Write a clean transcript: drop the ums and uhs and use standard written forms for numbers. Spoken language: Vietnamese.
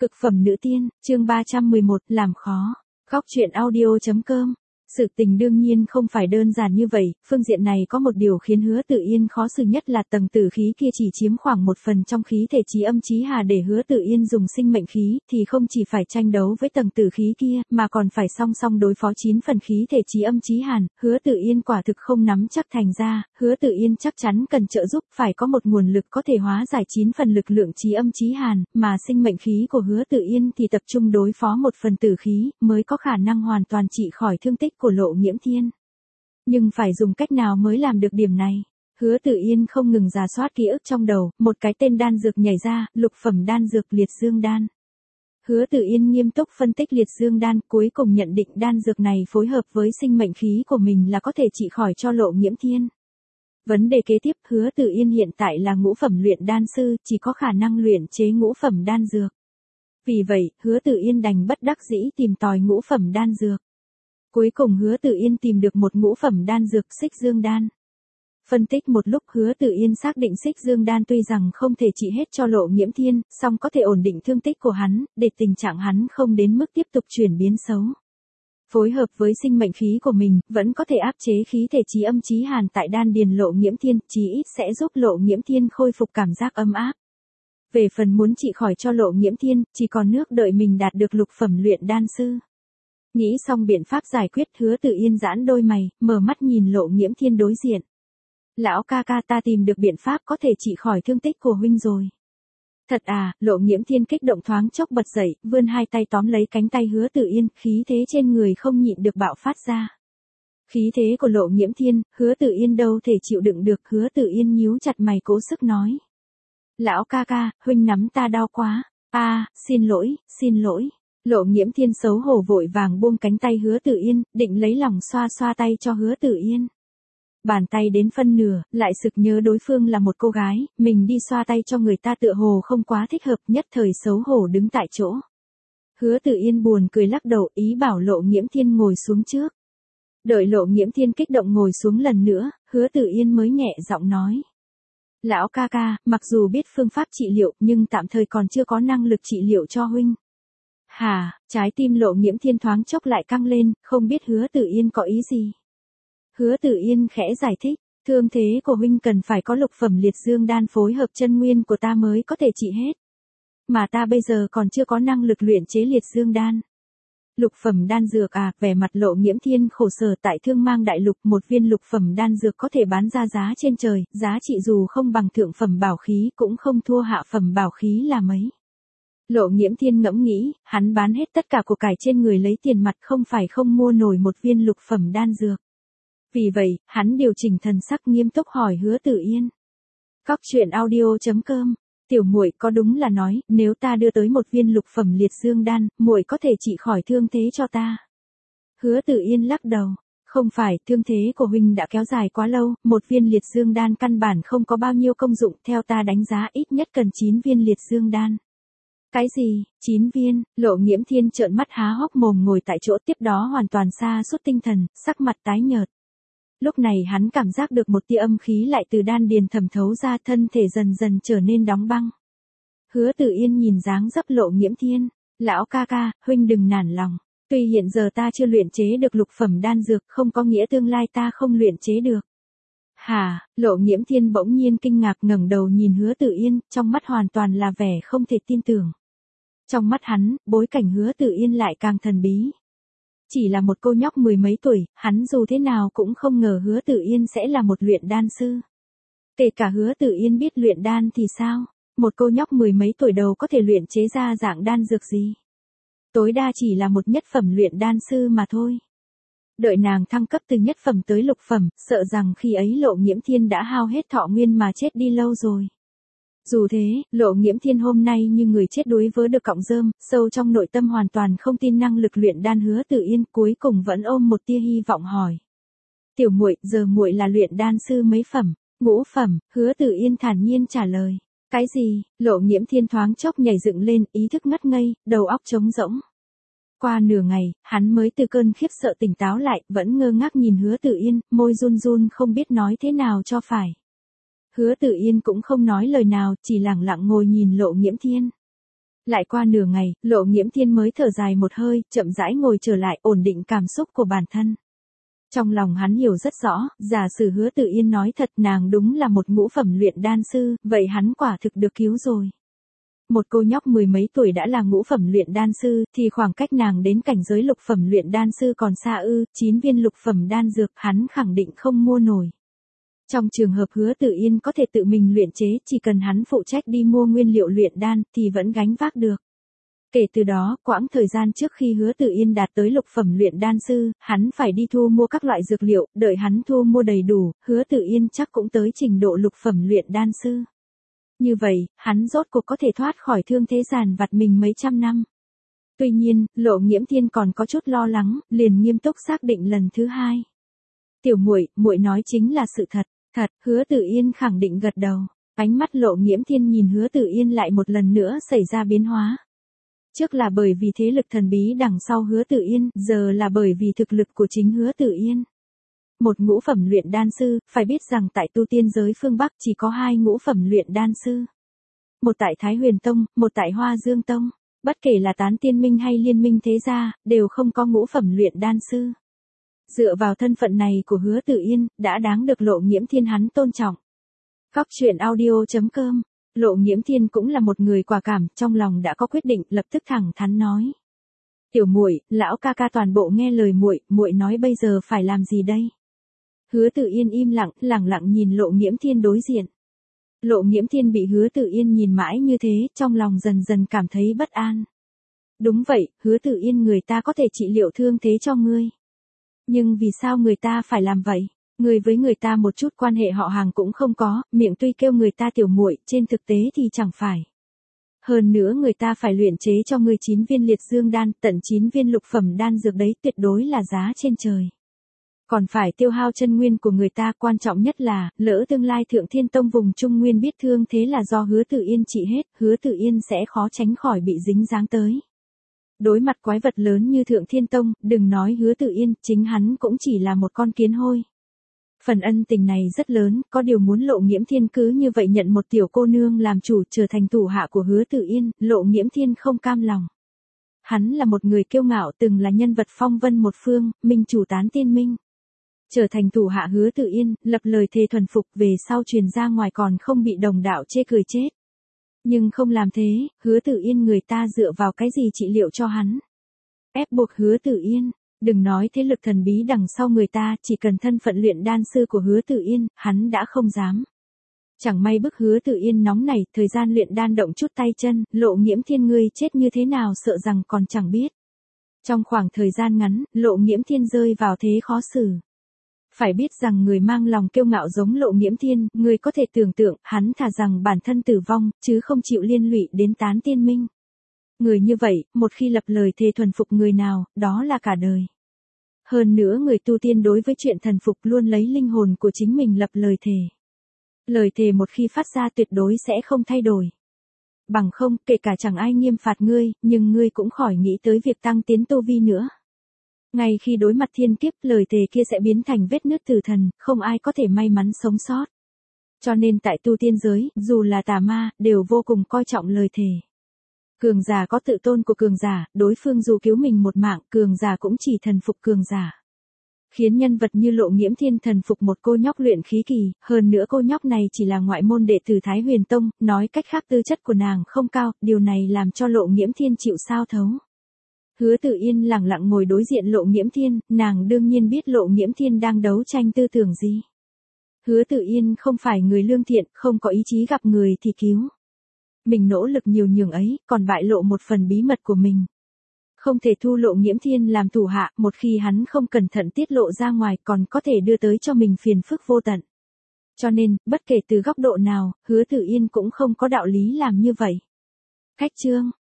Cực phẩm nữ tiên, chương 311, làm khó. Góc truyện audio.com. Sự tình đương nhiên không phải đơn giản như vậy, phương diện này có một điều khiến Hứa Tự Yên khó xử nhất là tầng tử khí kia chỉ chiếm khoảng 1 phần trong khí thể chí âm chí hà, để Hứa Tự Yên dùng sinh mệnh khí thì không chỉ phải tranh đấu với tầng tử khí kia, mà còn phải song song đối phó 9 phần khí thể chí âm chí hàn. Hứa Tự Yên quả thực không nắm chắc, thành ra, Hứa Tự Yên chắc chắn cần trợ giúp, phải có một nguồn lực có thể hóa giải 9 phần lực lượng chí âm chí hàn, mà sinh mệnh khí của Hứa Tự Yên thì tập trung đối phó 1 phần tử khí, mới có khả năng hoàn toàn trị khỏi thương tích của Lộ Nghiễm Thiên. Nhưng phải dùng cách nào mới làm được điểm này? Hứa Tự Yên không ngừng rà soát ký ức trong đầu, một cái tên đan dược nhảy ra, lục phẩm đan dược liệt dương đan. Hứa Tự Yên nghiêm túc phân tích liệt dương đan, cuối cùng nhận định đan dược này phối hợp với sinh mệnh khí của mình là có thể trị khỏi cho Lộ Nghiễm Thiên. Vấn đề kế tiếp, Hứa Tự Yên hiện tại là ngũ phẩm luyện đan sư, chỉ có khả năng luyện chế ngũ phẩm đan dược. Vì vậy, Hứa Tự Yên đành bất đắc dĩ tìm tòi ngũ phẩm đan dược. Cuối cùng Hứa Tự Yên tìm được một ngũ phẩm đan dược xích dương đan. Phân tích một lúc, Hứa Tự Yên xác định xích dương đan tuy rằng không thể trị hết cho Lộ Nghiễm Thiên, song có thể ổn định thương tích của hắn, để tình trạng hắn không đến mức tiếp tục chuyển biến xấu. Phối hợp với sinh mệnh khí của mình, vẫn có thể áp chế khí thể chí âm chí hàn tại đan điền Lộ Nghiễm Thiên, chí ít sẽ giúp Lộ Nghiễm Thiên khôi phục cảm giác ấm áp. Về phần muốn trị khỏi cho Lộ Nghiễm Thiên, chỉ còn nước đợi mình đạt được lục phẩm luyện đan sư. Nghĩ xong biện pháp giải quyết, Hứa Tự Yên giãn đôi mày, mở mắt nhìn Lộ Nghiễm Thiên đối diện. Lão ca ca, ta tìm được biện pháp có thể trị khỏi thương tích của huynh rồi. Thật à? Lộ Nghiễm Thiên kích động thoáng chốc bật dậy, vươn hai tay tóm lấy cánh tay Hứa Tự Yên, khí thế trên người không nhịn được bạo phát ra. Khí thế của Lộ Nghiễm Thiên, Hứa Tự Yên đâu thể chịu đựng được. Hứa Tự Yên nhíu chặt mày cố sức nói. Lão ca ca, huynh nắm ta đau quá. Xin lỗi, xin lỗi. Lộ Nghiễm Thiên xấu hổ vội vàng buông cánh tay Hứa Tự Yên, định lấy lòng xoa xoa tay cho Hứa Tự Yên. Bàn tay đến phân nửa, lại sực nhớ đối phương là một cô gái, mình đi xoa tay cho người ta tựa hồ không quá thích hợp, nhất thời xấu hổ đứng tại chỗ. Hứa Tự Yên buồn cười lắc đầu, ý bảo Lộ Nghiễm Thiên ngồi xuống trước. Đợi Lộ Nghiễm Thiên kích động ngồi xuống lần nữa, Hứa Tự Yên mới nhẹ giọng nói. Lão ca ca, mặc dù biết phương pháp trị liệu, nhưng tạm thời còn chưa có năng lực trị liệu cho huynh. Hả? Trái tim Lộ Nghiễm Thiên thoáng chốc lại căng lên, không biết Hứa Tự Yên có ý gì. Hứa Tự Yên khẽ giải thích, thương thế của huynh cần phải có lục phẩm liệt dương đan phối hợp chân nguyên của ta mới có thể trị hết. Mà ta bây giờ còn chưa có năng lực luyện chế liệt dương đan. Lục phẩm đan dược à? Vẻ mặt Lộ Nghiễm Thiên khổ sở, tại Thương Mang Đại Lục một viên lục phẩm đan dược có thể bán ra giá trên trời, giá trị dù không bằng thượng phẩm bảo khí cũng không thua hạ phẩm bảo khí là mấy. Lộ Nghiễm Thiên ngẫm nghĩ, hắn bán hết tất cả của cải trên người lấy tiền mặt không phải không mua nổi một viên lục phẩm đan dược. Vì vậy, hắn điều chỉnh thần sắc nghiêm túc hỏi Hứa Tự Yên. Góc truyện audio.com. Tiểu muội có đúng là nói, nếu ta đưa tới một viên lục phẩm liệt dương đan, muội có thể trị khỏi thương thế cho ta? Hứa Tự Yên lắc đầu. Không phải, thương thế của huynh đã kéo dài quá lâu, một viên liệt dương đan căn bản không có bao nhiêu công dụng, theo ta đánh giá ít nhất cần 9 viên liệt dương đan. Cái gì? 9 viên? Lộ Nghiễm Thiên trợn mắt há hốc mồm ngồi tại chỗ, tiếp đó hoàn toàn sa sút tinh thần, sắc mặt tái nhợt. Lúc này hắn cảm giác được một tia âm khí lại từ đan điền thẩm thấu ra, thân thể dần dần trở nên đóng băng. Hứa Tự Yên nhìn dáng dấp Lộ Nghiễm Thiên. Lão ca ca, huynh đừng nản lòng. Tuy hiện giờ ta chưa luyện chế được lục phẩm đan dược, không có nghĩa tương lai ta không luyện chế được. Hả? Lộ Nghiễm Thiên bỗng nhiên kinh ngạc ngẩng đầu nhìn Hứa Tự Yên, trong mắt hoàn toàn là vẻ không thể tin tưởng. Trong mắt hắn, bối cảnh Hứa Tự Yên lại càng thần bí. Chỉ là một cô nhóc 10 mấy tuổi, hắn dù thế nào cũng không ngờ Hứa Tự Yên sẽ là một luyện đan sư. Kể cả Hứa Tự Yên biết luyện đan thì sao? Một cô nhóc 10 mấy tuổi đầu có thể luyện chế ra dạng đan dược gì? Tối đa chỉ là một nhất phẩm luyện đan sư mà thôi. Đợi nàng thăng cấp từ nhất phẩm tới lục phẩm, sợ rằng khi ấy Lộ Nghiễm Thiên đã hao hết thọ nguyên mà chết đi lâu rồi. Dù thế, Lộ Nghiễm Thiên hôm nay như người chết đuối vớ được cọng rơm, sâu trong nội tâm hoàn toàn không tin năng lực luyện đan Hứa Tự Yên, cuối cùng vẫn ôm một tia hy vọng hỏi. Tiểu muội, giờ muội là luyện đan sư mấy phẩm? Ngũ phẩm, Hứa Tự Yên thản nhiên trả lời. Cái gì? Lộ Nghiễm Thiên thoáng chốc nhảy dựng lên, ý thức ngất ngây, đầu óc trống rỗng. Qua nửa ngày, hắn mới từ cơn khiếp sợ tỉnh táo lại, vẫn ngơ ngác nhìn Hứa Tự Yên, môi run run không biết nói thế nào cho phải. Hứa Tự Yên cũng không nói lời nào, chỉ lặng lặng ngồi nhìn Lộ Nghiễm Thiên. Lại qua nửa ngày, Lộ Nghiễm Thiên mới thở dài một hơi, chậm rãi ngồi trở lại, ổn định cảm xúc của bản thân. Trong lòng hắn hiểu rất rõ, giả sử Hứa Tử Yên nói thật nàng đúng là một ngũ phẩm luyện đan sư, vậy hắn quả thực được cứu rồi. Một cô nhóc mười mấy tuổi đã là ngũ phẩm luyện đan sư, thì khoảng cách nàng đến cảnh giới lục phẩm luyện đan sư còn xa ư, 9 viên lục phẩm đan dược hắn khẳng định không mua nổi. Trong trường hợp Hứa Tử Yên có thể tự mình luyện chế, chỉ cần hắn phụ trách đi mua nguyên liệu luyện đan thì vẫn gánh vác được. Kể từ đó, quãng thời gian trước khi Hứa Tử Yên đạt tới lục phẩm luyện đan sư, hắn phải đi thu mua các loại dược liệu, đợi hắn thu mua đầy đủ, Hứa Tử Yên chắc cũng tới trình độ lục phẩm luyện đan sư. Như vậy, hắn rốt cuộc có thể thoát khỏi thương thế giàn vặt mình mấy trăm năm. Tuy nhiên, Lộ Nghiễm Thiên còn có chút lo lắng, liền nghiêm túc xác định lần thứ hai. Tiểu muội, muội nói chính là sự thật. Thật, Hứa Tử Yên khẳng định gật đầu. Ánh mắt Lộ Nghiễm Thiên nhìn Hứa Tử Yên lại một lần nữa xảy ra biến hóa. Trước là bởi vì thế lực thần bí đằng sau Hứa Tử Yên, giờ là bởi vì thực lực của chính Hứa Tử Yên. Một ngũ phẩm luyện đan sư, phải biết rằng tại tu tiên giới phương Bắc chỉ có 2 ngũ phẩm luyện đan sư. Một tại Thái Huyền Tông, một tại Hoa Dương Tông. Bất kể là Tán Tiên Minh hay Liên Minh thế gia, đều không có ngũ phẩm luyện đan sư. Dựa vào thân phận này của Hứa Tử Yên, đã đáng được Lộ Nghiễm Thiên hắn tôn trọng. Góc truyện audio.com. Lộ Nghiễm Thiên cũng là một người quả cảm, trong lòng đã có quyết định, lập tức thẳng thắn nói: "Tiểu muội, lão ca ca toàn bộ nghe lời muội, muội nói bây giờ phải làm gì đây?" Hứa Tử Yên im lặng, lẳng lặng nhìn Lộ Nghiễm Thiên đối diện. Lộ Nghiễm Thiên bị Hứa Tử Yên nhìn mãi như thế, trong lòng dần dần cảm thấy bất an. Đúng vậy, Hứa Tử Yên người ta có thể trị liệu thương thế cho ngươi. Nhưng vì sao người ta phải làm vậy? Người với người ta một chút quan hệ họ hàng cũng không có, miệng tuy kêu người ta tiểu muội, trên thực tế thì chẳng phải. Hơn nữa người ta phải luyện chế cho ngươi 9 viên liệt dương đan, tận 9 viên lục phẩm đan dược đấy tuyệt đối là giá trên trời. Còn phải tiêu hao chân nguyên của người ta, quan trọng nhất là, lỡ tương lai Thượng Thiên Tông vùng Trung Nguyên biết thương thế là do Hứa Tử Yên trị hết, Hứa Tử Yên sẽ khó tránh khỏi bị dính dáng tới. Đối mặt quái vật lớn như Thượng Thiên Tông, đừng nói Hứa Tử Yên, chính hắn cũng chỉ là một con kiến hôi. Phần ân tình này rất lớn, có điều muốn Lộ Nghiễm Thiên cứ như vậy nhận một tiểu cô nương làm chủ trở thành thủ hạ của Hứa Tử Yên, Lộ Nghiễm Thiên không cam lòng. Hắn là một người kiêu ngạo, từng là nhân vật phong vân một phương, minh chủ Tán Tiên Minh. Trở thành thủ hạ Hứa Tử Yên, lập lời thề thuần phục, về sau truyền ra ngoài còn không bị đồng đạo chê cười chết. Nhưng không làm thế, Hứa Tử Yên người ta dựa vào cái gì trị liệu cho hắn? Ép buộc Hứa Tử Yên, đừng nói thế lực thần bí đằng sau người ta, chỉ cần thân phận luyện đan sư của Hứa Tử Yên, hắn đã không dám. Chẳng may bức Hứa Tử Yên nóng này, thời gian luyện đan động chút tay chân, Lộ Nghiễm Thiên ngươi chết như thế nào sợ rằng còn chẳng biết. Trong khoảng thời gian ngắn, Lộ Nghiễm Thiên rơi vào thế khó xử. Phải biết rằng người mang lòng kiêu ngạo giống Lộ Nghiễm Thiên, người có thể tưởng tượng, hắn thà rằng bản thân tử vong, chứ không chịu liên lụy đến Tán Tiên Minh. Người như vậy, một khi lập lời thề thuần phục người nào, đó là cả đời. Hơn nữa người tu tiên đối với chuyện thần phục luôn lấy linh hồn của chính mình lập lời thề. Lời thề một khi phát ra tuyệt đối sẽ không thay đổi. Bằng không, kể cả chẳng ai nghiêm phạt ngươi, nhưng ngươi cũng khỏi nghĩ tới việc tăng tiến tu vi nữa. Ngay khi đối mặt thiên kiếp, lời thề kia sẽ biến thành vết nứt tử thần, không ai có thể may mắn sống sót. Cho nên tại tu tiên giới, dù là tà ma, đều vô cùng coi trọng lời thề. Cường giả có tự tôn của cường giả, đối phương dù cứu mình một mạng, cường giả cũng chỉ thần phục cường giả. Khiến nhân vật như Lộ Nghiễm Thiên thần phục một cô nhóc luyện khí kỳ, hơn nữa cô nhóc này chỉ là ngoại môn đệ tử Thái Huyền Tông, nói cách khác tư chất của nàng không cao, điều này làm cho Lộ Nghiễm Thiên chịu sao thấu. Hứa Tử Yên lẳng lặng ngồi đối diện Lộ Nghiễm Thiên, nàng đương nhiên biết Lộ Nghiễm Thiên đang đấu tranh tư tưởng gì. Hứa Tử Yên không phải người lương thiện, không có ý chí gặp người thì cứu. Mình nỗ lực nhiều nhường ấy, còn bại lộ một phần bí mật của mình. Không thể thu Lộ Nghiễm Thiên làm thủ hạ, một khi hắn không cẩn thận tiết lộ ra ngoài còn có thể đưa tới cho mình phiền phức vô tận. Cho nên, bất kể từ góc độ nào, Hứa Tử Yên cũng không có đạo lý làm như vậy. Cách chương